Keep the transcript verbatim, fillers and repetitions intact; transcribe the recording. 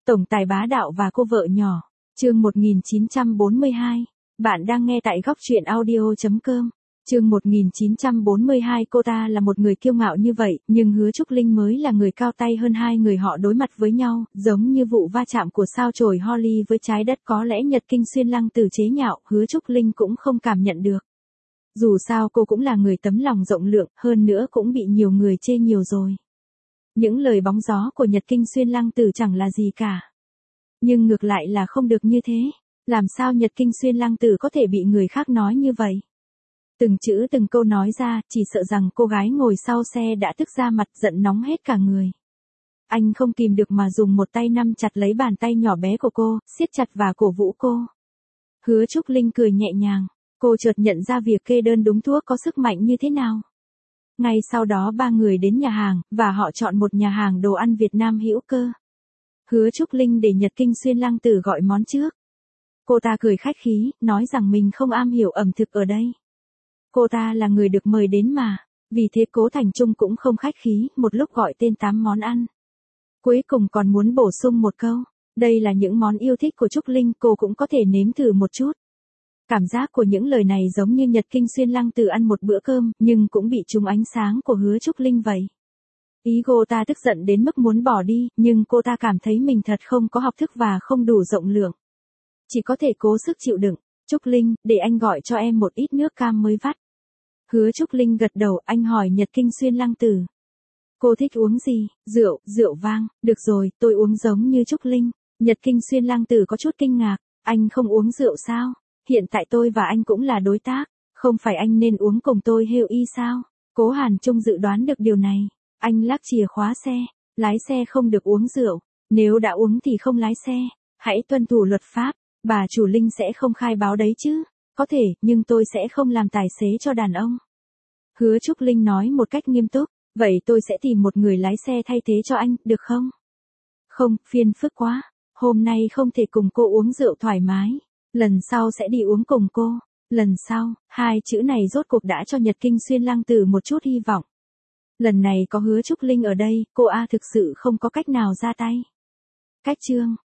Tổng tài bá đạo và cô vợ nhỏ. Chương một nghìn chín trăm bốn mươi hai. Bạn đang nghe tại góc truyện audio chấm com. Chương một nghìn chín trăm bốn mươi hai. Cô ta là một người kiêu ngạo như vậy, nhưng Hứa Trúc Linh mới là người cao tay hơn. Hai người họ đối mặt với nhau, giống như vụ va chạm của sao chổi Holly với trái đất. Có lẽ Nhật Kinh Xuyên Lăng Tử chế nhạo, Hứa Trúc Linh cũng không cảm nhận được. Dù sao cô cũng là người tấm lòng rộng lượng, hơn nữa cũng bị nhiều người chê nhiều rồi. Những lời bóng gió của Nhật Kinh Xuyên Lăng Tử chẳng là gì cả. Nhưng ngược lại là không được như thế. Làm sao Nhật Kinh Xuyên Lăng Tử có thể bị người khác nói như vậy? Từng chữ từng câu nói ra, chỉ sợ rằng cô gái ngồi sau xe đã tức ra mặt, giận nóng hết cả người. Anh không kìm được mà dùng một tay nắm chặt lấy bàn tay nhỏ bé của cô, siết chặt và cổ vũ cô. Hứa Trúc Linh cười nhẹ nhàng. Cô chợt nhận ra việc kê đơn đúng thuốc có sức mạnh như thế nào. Ngay sau đó ba người đến nhà hàng, và họ chọn một nhà hàng đồ ăn Việt Nam hữu cơ. Hứa Trúc Linh để Nhật Kinh Xuyên Lăng Tử gọi món trước. Cô ta cười khách khí, nói rằng mình không am hiểu ẩm thực ở đây. Cô ta là người được mời đến mà, vì thế Cố Thành Trung cũng không khách khí, một lúc gọi tên tám món ăn. Cuối cùng còn muốn bổ sung một câu, đây là những món yêu thích của Trúc Linh, cô cũng có thể nếm thử một chút. Cảm giác của những lời này giống như Nhật Kinh Xuyên Lăng Tử ăn một bữa cơm, nhưng cũng bị trúng ánh sáng của Hứa Trúc Linh vậy. Ý cô ta tức giận đến mức muốn bỏ đi, nhưng cô ta cảm thấy mình thật không có học thức và không đủ rộng lượng. Chỉ có thể cố sức chịu đựng. Trúc Linh, để anh gọi cho em một ít nước cam mới vắt. Hứa Trúc Linh gật đầu, anh hỏi Nhật Kinh Xuyên Lăng Tử. Cô thích uống gì? Rượu, rượu vang, được rồi, tôi uống giống như Trúc Linh. Nhật Kinh Xuyên Lăng Tử có chút kinh ngạc, anh không uống rượu sao? Hiện tại tôi và anh cũng là đối tác, không phải anh nên uống cùng tôi heo y sao? Cố Hàn Trung dự đoán được điều này. Anh lắc chìa khóa xe, lái xe không được uống rượu, nếu đã uống thì không lái xe, hãy tuân thủ luật pháp, bà chủ Linh sẽ không khai báo đấy chứ, có thể, nhưng tôi sẽ không làm tài xế cho đàn ông. Hứa Trúc Linh nói một cách nghiêm túc, vậy tôi sẽ tìm một người lái xe thay thế cho anh, được không? Không, phiền phức quá, hôm nay không thể cùng cô uống rượu thoải mái, lần sau sẽ đi uống cùng cô, lần sau, hai chữ này rốt cuộc đã cho Nhật Kinh Xuyên Lăng Tử một chút hy vọng. Lần này có Hứa Trúc Linh ở đây, cô A thực sự không có cách nào ra tay. Cách chương.